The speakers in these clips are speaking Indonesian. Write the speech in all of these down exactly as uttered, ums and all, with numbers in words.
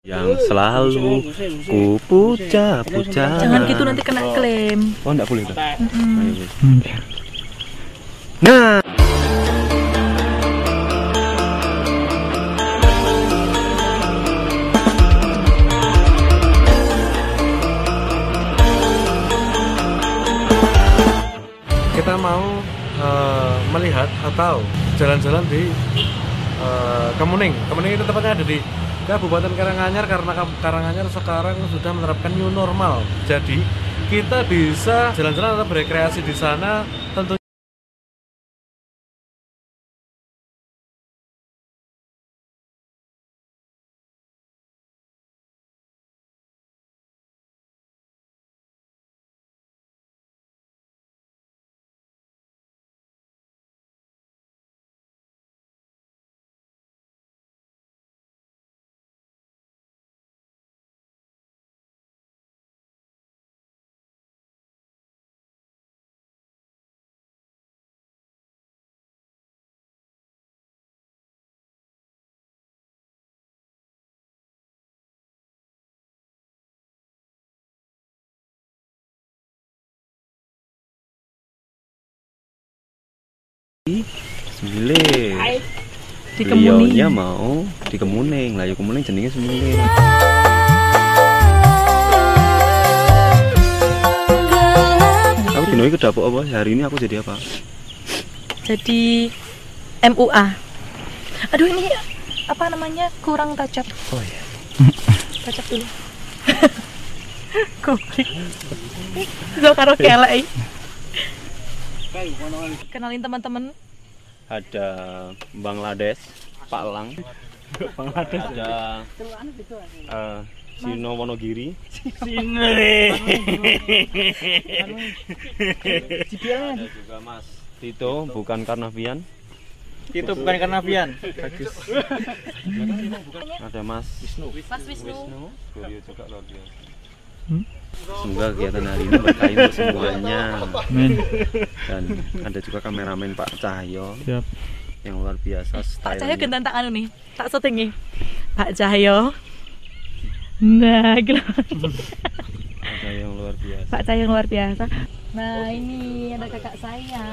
yang selalu ku puja-puja. Jangan gitu nanti kena klaim. Oh, enggak boleh. Mm-mm. Nah, kita mau uh, melihat atau jalan-jalan di uh, Kemuning. Kemuning itu tepatnya ada di Kabupaten Karanganyar, karena Karanganyar sekarang sudah menerapkan new normal. Jadi kita bisa jalan-jalan atau berekreasi di sana tentunya. Semile. Di Kemuning. Beliaunya mau di Kemuning. Lah ya Kemuning jenenge Semile. Aku dino iki dapuk apa? Hari ini aku jadi apa? Jadi M U A. Aduh, ini apa namanya? Kurang tacap. Oh iya. Tacap dulu. Goblok. Zo karo kelek. Kenalin teman-teman. Ada Bangladesh, Pak Lang. Bangladesh. Ada uh, Sino Wonogiri. Sino. Ada juga Mas Tito, bukan Karnavian. Tito bukan Karnavian. Bagus. Ada Mas Wisnu. Mas Wisnu. Beliau juga luar biasa. Hmm? Semoga kegiatan hari ini berkah untuk semuanya. Amin. Dan ada juga kameramen Pak Cahyo. Siap. Yang luar biasa. Pak Cahyo gentan tak anu nih, tak syuting nih. Pak Cahyo. Nah, gitu. Pak Cahyo yang luar biasa. Pak Cahyo yang luar biasa. Nah, ini ada kakak saya.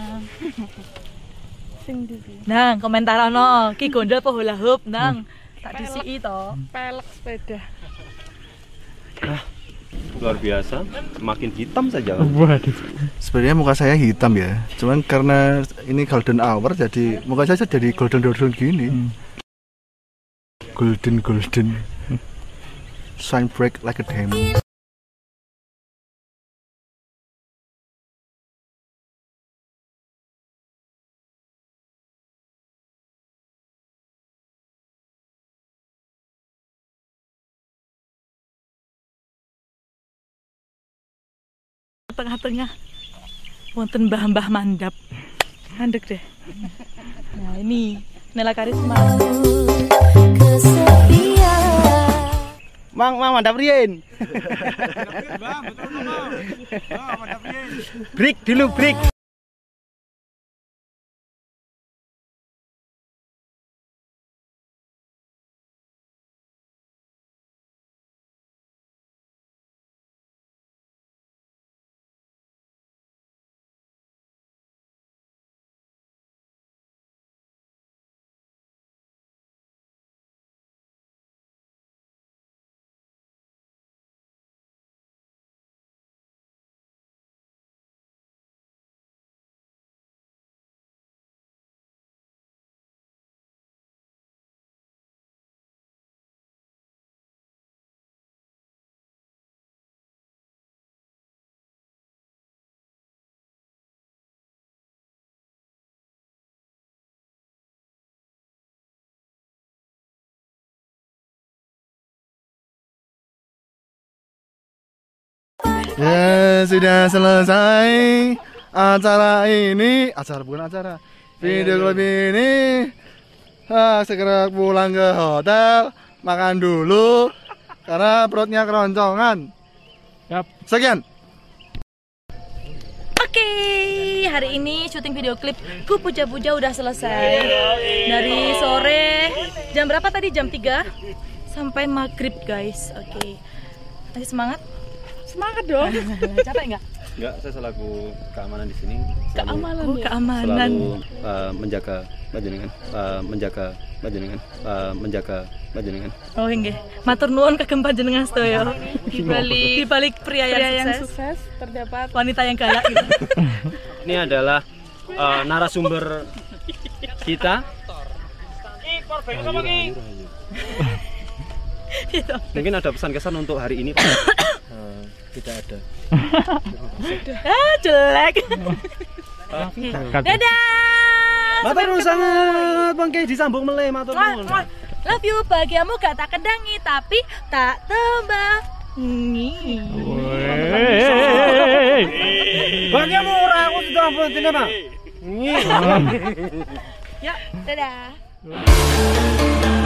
Nang, komentar ono, ki gondol apa hula hoop, nang. Tak disiki to. Pelek sepeda. Ah, luar biasa, makin hitam saja. Waduh. Sebenarnya muka saya hitam ya, cuman karena ini golden hour jadi muka saya jadi golden golden gini. Hmm. Golden golden. Shine bright like a diamond. Tengah-tengah wonten mbah-mbah mandap. Mandek deh. Nah, ini Nela Karisma. Mang, mang mandap rien. Break dulu, break. Ya sudah selesai acara ini, acara bukan acara, video klip ini. Ah, segera pulang ke hotel, makan dulu karena perutnya keroncongan. Yap. Sekian. Oke, hari ini syuting video klip Ku Puja Puja udah selesai. Dari sore jam berapa tadi? Jam tiga sampai maghrib guys. Oke, masih semangat? Semangat dong. Capek nggak? Enggak, saya selaku keamanan di sini. Selalu, Keamanan Oh, ya. keamanan. selalu uh, menjaga panjenengan, uh, menjaga panjenengan, uh, menjaga panjenengan. Oh nggih. Matur nuwun kagem panjenengan sedaya. Di balik di balik pria yang, Pria yang sukses, sukses terdapat wanita yang kaya gitu. Ini adalah uh, narasumber kita. Gitu. Mungkin ada pesan kesan untuk hari ini, Pak? Eh, tidak ada. Ah, jelek. Dadah. Matur nuwun sangat, mangke disambung meleh matur Mwah, nuwun. mwah. Love you, bahagiamu gak tak kendangi tapi tak tembak. Bagiamu ora aku sudah penting apa? Ya, dadah.